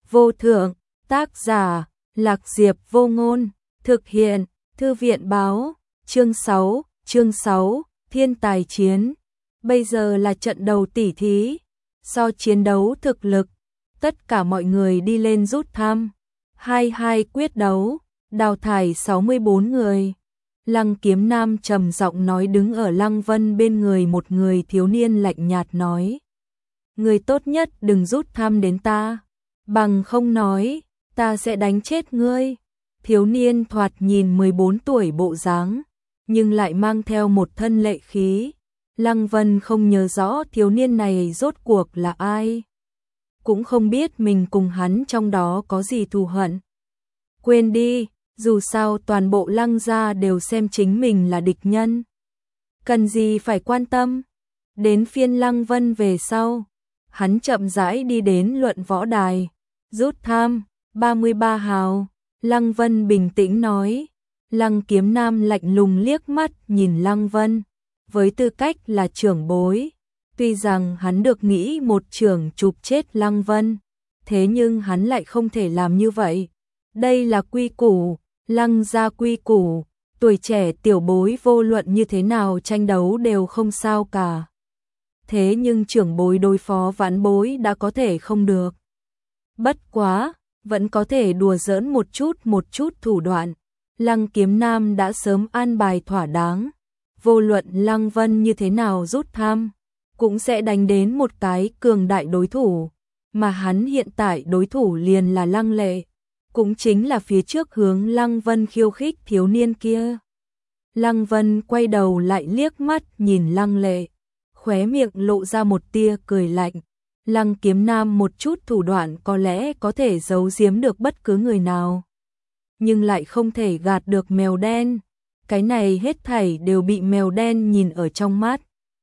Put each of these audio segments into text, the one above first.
vô thượng, tác giả, Lạc Diệp Vô Ngôn, thực hiện, Thư viện báo, chương 6, thiên tài chiến. Bây giờ là trận đầu tỉ thí, so chiến đấu thực lực, tất cả mọi người đi lên rút thăm, 22 quyết đấu, đào thải 64 người. Lăng Kiếm Nam trầm giọng nói, đứng ở Lăng Vân bên người một người thiếu niên lạnh nhạt nói. Người tốt nhất đừng rút thăm đến ta, bằng không nói, ta sẽ đánh chết ngươi. Thiếu niên thoạt nhìn 14 tuổi bộ dáng, nhưng lại mang theo một thân lệ khí. Lăng Vân không nhớ rõ thiếu niên này rốt cuộc là ai, cũng không biết mình cùng hắn trong đó có gì thù hận. Quên đi, dù sao toàn bộ Lăng gia đều xem chính mình là địch nhân, cần gì phải quan tâm. Đến phiên Lăng Vân về sau, hắn chậm rãi đi đến luận võ đài. Rút thăm, 33 hào, Lăng Vân bình tĩnh nói. Lăng Kiếm Nam lạnh lùng liếc mắt nhìn Lăng Vân, với tư cách là trưởng bối, tuy rằng hắn được nghĩ một trưởng chụp chết Lăng Vân, thế nhưng hắn lại không thể làm như vậy. Đây là quy củ, Lăng gia quy củ, tuổi trẻ tiểu bối vô luận như thế nào tranh đấu đều không sao cả. Thế nhưng trưởng bối đối phó vãn bối đã có thể không được. Bất quá, vẫn có thể đùa giỡn một chút thủ đoạn. Lăng Kiếm Nam đã sớm an bài thỏa đáng, vô luận Lăng Vân như thế nào rút thăm, cũng sẽ đánh đến một cái cường đại đối thủ, mà hắn hiện tại đối thủ liền là Lăng Lệ, cũng chính là phía trước hướng Lăng Vân khiêu khích thiếu niên kia. Lăng Vân quay đầu lại liếc mắt nhìn Lăng Lệ, khóe miệng lộ ra một tia cười lạnh. Lăng Kiếm Nam một chút thủ đoạn có lẽ có thể giấu giếm được bất cứ người nào, nhưng lại không thể gạt được mèo đen. Cái này hết thảy đều bị mèo đen nhìn ở trong mắt.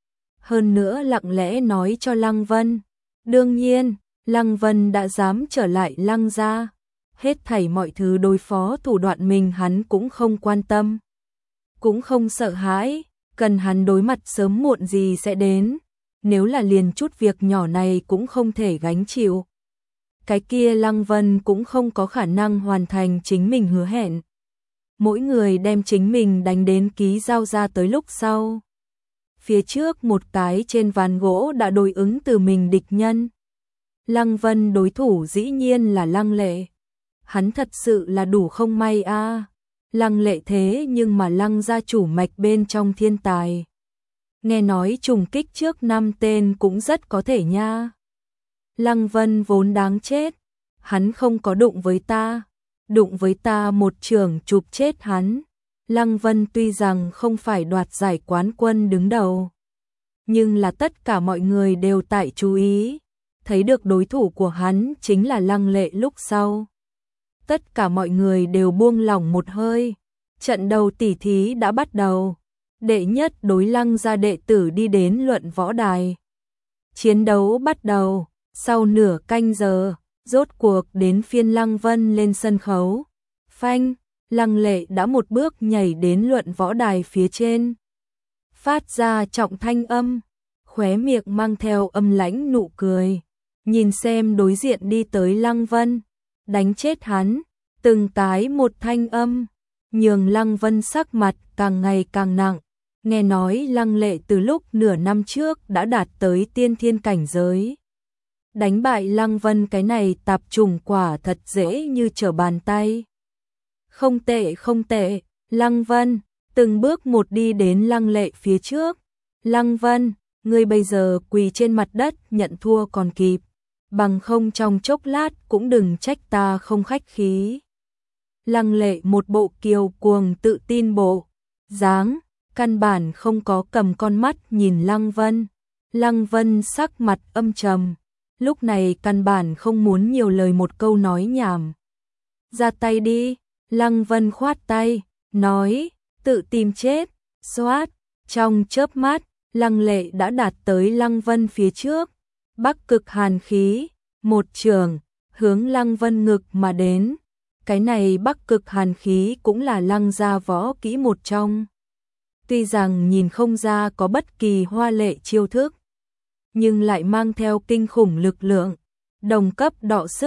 Hơn nữa lặng lẽ nói cho Lăng Vân. Đương nhiên, Lăng Vân đã dám trở lại Lăng gia, hết thảy mọi thứ đối phó thủ đoạn mình hắn cũng không quan tâm, cũng không sợ hãi, cần hắn đối mặt sớm muộn gì sẽ đến. Nếu là liền chút việc nhỏ này cũng không thể gánh chịu, cái kia Lăng Vân cũng không có khả năng hoàn thành chính mình hứa hẹn. Mỗi người đem chính mình đánh đến ký giao ra tới lúc sau, phía trước một cái trên ván gỗ đã đối ứng từ mình địch nhân. Lăng Vân đối thủ dĩ nhiên là Lăng Lệ. Hắn thật sự là đủ không may a. Lăng Lệ thế nhưng mà Lăng gia chủ mạch bên trong thiên tài. Nghe nói trùng kích trước 5 tên cũng rất có thể nha. Lăng Vân vốn đáng chết, hắn không có đụng với ta một trường chụp chết hắn. Lăng Vân tuy rằng không phải đoạt giải quán quân đứng đầu, nhưng là tất cả mọi người đều tại chú ý, thấy được đối thủ của hắn chính là Lăng Lệ lúc sau. Tất cả mọi người đều buông lỏng một hơi, trận đầu tỉ thí đã bắt đầu. Đệ nhất đối Lăng gia đệ tử đi đến luận võ đài. Chiến đấu bắt đầu, sau nửa canh giờ, rốt cuộc đến phiên Lăng Vân lên sân khấu. Phanh, Lăng Lệ đã một bước nhảy đến luận võ đài phía trên, phát ra trọng thanh âm, khóe miệng mang theo âm lãnh nụ cười, nhìn xem đối diện đi tới Lăng Vân, đánh chết hắn, từng cái một thanh âm, nhường Lăng Vân sắc mặt càng ngày càng nặng. Nghe nói Lăng Lệ từ lúc nửa năm trước đã đạt tới tiên thiên cảnh giới. Đánh bại Lăng Vân cái này tạp trùng quả thật dễ như trở bàn tay. Không tệ, Lăng Vân, từng bước một đi đến Lăng Lệ phía trước. Lăng Vân, ngươi bây giờ quỳ trên mặt đất nhận thua còn kịp, bằng không trong chốc lát cũng đừng trách ta không khách khí. Lăng Lệ một bộ kiêu cuồng tự tin bộ dáng, căn bản không có cầm con mắt nhìn Lăng Vân. Lăng Vân sắc mặt âm trầm, lúc này căn bản không muốn nhiều lời một câu nói nhảm. Ra tay đi, Lăng Vân khoát tay, nói, tự tìm chết. Xoát, trong chớp mắt, Lăng Lệ đã đạt tới Lăng Vân phía trước. Bắc Cực hàn khí, một chưởng hướng Lăng Vân ngực mà đến. Cái này Bắc Cực hàn khí cũng là Lăng gia võ kỹ một trong. Tuy rằng nhìn không ra có bất kỳ hoa lệ chiêu thức, nhưng lại mang theo kinh khủng lực lượng, đồng cấp đọ sức,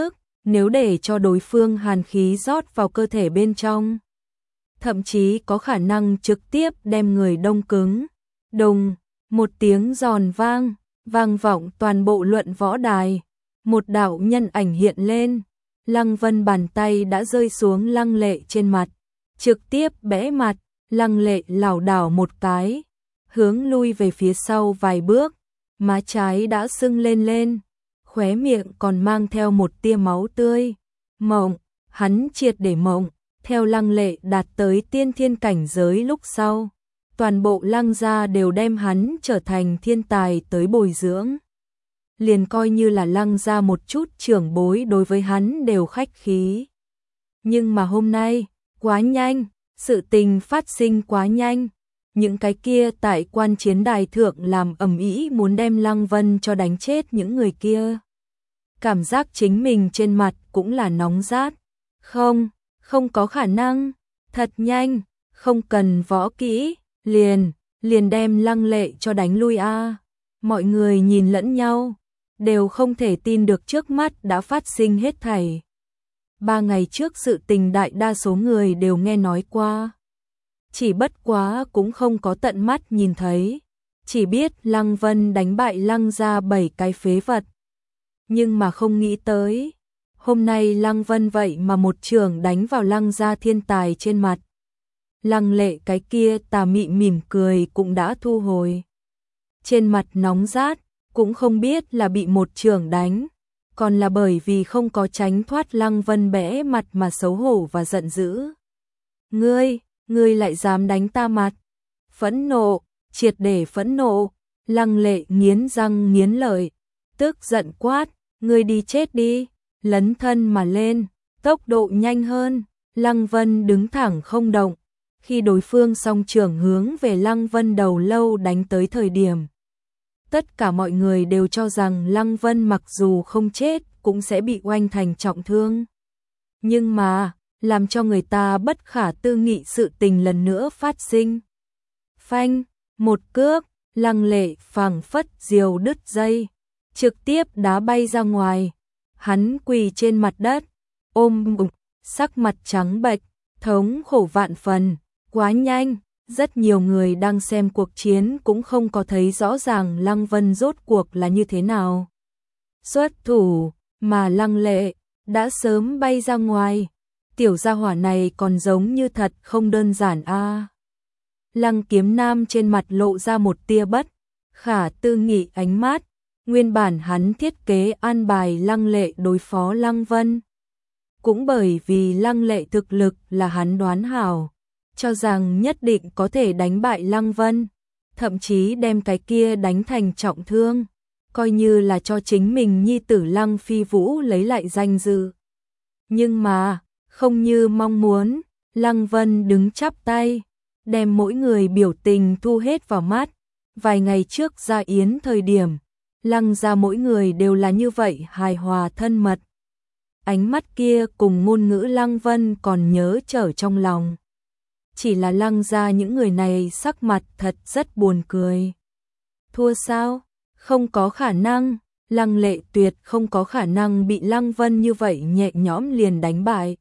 nếu để cho đối phương hàn khí rót vào cơ thể bên trong, thậm chí có khả năng trực tiếp đem người đông cứng. Đùng, một tiếng giòn vang, vang vọng toàn bộ luận võ đài. Một đạo nhân ảnh hiện lên, Lăng Vân bàn tay đã rơi xuống Lăng Lệ trên mặt, trực tiếp bẽ mặt. Lăng Lệ lảo đảo một cái, hướng lui về phía sau vài bước, má trái đã sưng lên, khóe miệng còn mang theo một tia máu tươi. Mộng, hắn triệt để mộng. Theo Lăng Lệ đạt tới tiên thiên cảnh giới lúc sau, toàn bộ Lăng gia đều đem hắn trở thành thiên tài tới bồi dưỡng. Liền coi như là Lăng gia một chút trưởng bối đối với hắn đều khách khí. Nhưng mà hôm nay, quá nhanh, sự tình phát sinh quá nhanh. Những cái kia tại quan chiến đài thượng làm ầm ĩ muốn đem Lăng Vân cho đánh chết những người kia. Cảm giác chính mình trên mặt cũng là nóng rát. Không có khả năng, thật nhanh, không cần võ kỹ, liền đem Lăng Lệ cho đánh lui a. Mọi người nhìn lẫn nhau, đều không thể tin được trước mắt đã phát sinh hết thảy. 3 ngày trước sự tình đại đa số người đều nghe nói qua. Chỉ bất quá cũng không có tận mắt nhìn thấy, chỉ biết Lăng Vân đánh bại Lăng gia 7 cái phế vật. Nhưng mà không nghĩ tới, hôm nay Lăng Vân vậy mà một trường đánh vào Lăng gia thiên tài trên mặt. Lăng Lệ cái kia tà mị mỉm cười cũng đã thu hồi. Trên mặt nóng rát, cũng không biết là bị một trường đánh, còn là bởi vì không có tránh thoát Lăng Vân bẽ mặt mà xấu hổ và giận dữ. Ngươi lại dám đánh ta mặt? Phẫn nộ, triệt để phẫn nộ, Lăng Lệ nghiến răng nghiến lợi, tức giận quát, ngươi đi chết đi, lấn thân mà lên, tốc độ nhanh hơn. Lăng Vân đứng thẳng không động, khi đối phương song trường hướng về Lăng Vân đầu lâu đánh tới thời điểm. Tất cả mọi người đều cho rằng Lăng Vân mặc dù không chết cũng sẽ bị oanh thành trọng thương. Nhưng mà, làm cho người ta bất khả tư nghị sự tình lần nữa phát sinh. Phanh, một cước, Lăng Lệ phảng phất diều đứt dây, trực tiếp đá bay ra ngoài. Hắn quỳ trên mặt đất, ôm bụng, sắc mặt trắng bệch, thống khổ vạn phần, quá nhanh. Rất nhiều người đang xem cuộc chiến cũng không có thấy rõ ràng Lăng Vân rốt cuộc là như thế nào. Xuất thủ, mà Lăng Lệ đã sớm bay ra ngoài. Tiểu gia hỏa này còn giống như thật không đơn giản a. Lăng Kiếm Nam trên mặt lộ ra một tia bất khả tư nghị ánh mắt. Nguyên bản hắn thiết kế an bài Lăng Lệ đối phó Lăng Vân. Cũng bởi vì Lăng Lệ thực lực là hắn đoán hảo, cho rằng nhất định có thể đánh bại Lăng Vân, thậm chí đem cái kia đánh thành trọng thương, coi như là cho chính mình nhi tử Lăng Phi Vũ lấy lại danh dự. Nhưng mà, không như mong muốn, Lăng Vân đứng chắp tay, đem mỗi người biểu tình thu hết vào mắt. Vài ngày trước ra yến thời điểm, Lăng gia mỗi người đều là như vậy hài hòa thân mật. Ánh mắt kia cùng ngôn ngữ Lăng Vân còn nhớ trở trong lòng. Chỉ là Lăng gia những người này sắc mặt thật rất buồn cười. Thua sao? Không có khả năng, Lăng Lệ tuyệt không có khả năng bị Lăng Vân như vậy nhẹ nhõm liền đánh bại.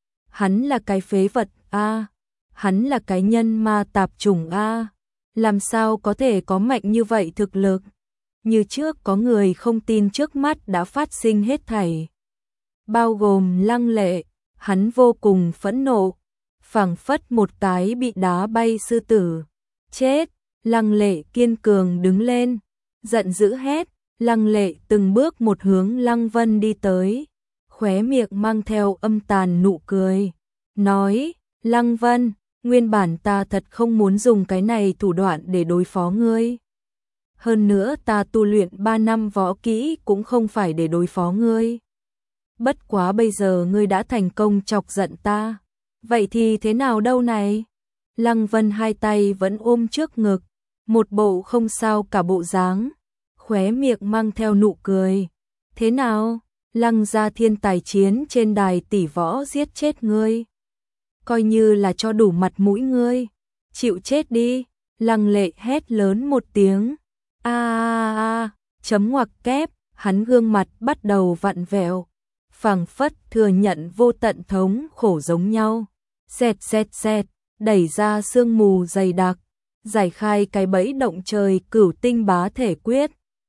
Hắn là cái phế vật a, hắn là cái nhân ma tạp chủng a, làm sao có thể có mạnh như vậy thực lực? Như trước có người không tin trước mắt đã phát sinh hết thảy. Bao gồm Lăng Lệ, hắn vô cùng phẫn nộ, phảng phất một cái bị đá bay sư tử. Chết, Lăng Lệ kiên cường đứng lên, giận dữ hét. Lăng Lệ từng bước một hướng Lăng Vân đi tới, khóe miệng mang theo âm tàn nụ cười, nói, Lăng Vân, nguyên bản ta thật không muốn dùng cái này thủ đoạn để đối phó ngươi. Hơn nữa ta tu luyện 3 năm võ kỹ cũng không phải để đối phó ngươi. Bất quá bây giờ ngươi đã thành công chọc giận ta. Vậy thì thế nào đâu này? Lăng Vân hai tay vẫn ôm trước ngực, một bộ không sao cả bộ dáng, khóe miệng mang theo nụ cười. Thế nào? Lăng gia thiên tài chiến trên đài tỷ võ giết chết ngươi. Coi như là cho đủ mặt mũi ngươi. Chịu chết đi. Lăng Lệ hét lớn một tiếng. Chấm ngoặc kép, hắn gương mặt bắt đầu vặn vẹo. phảng phất thừa nhận vô tận thống khổ giống nhau. Xẹt xẹt xẹt, đẩy ra sương mù dày đặc, giải khai cái bẫy động trời Cửu Tinh Bá Thể Quyết,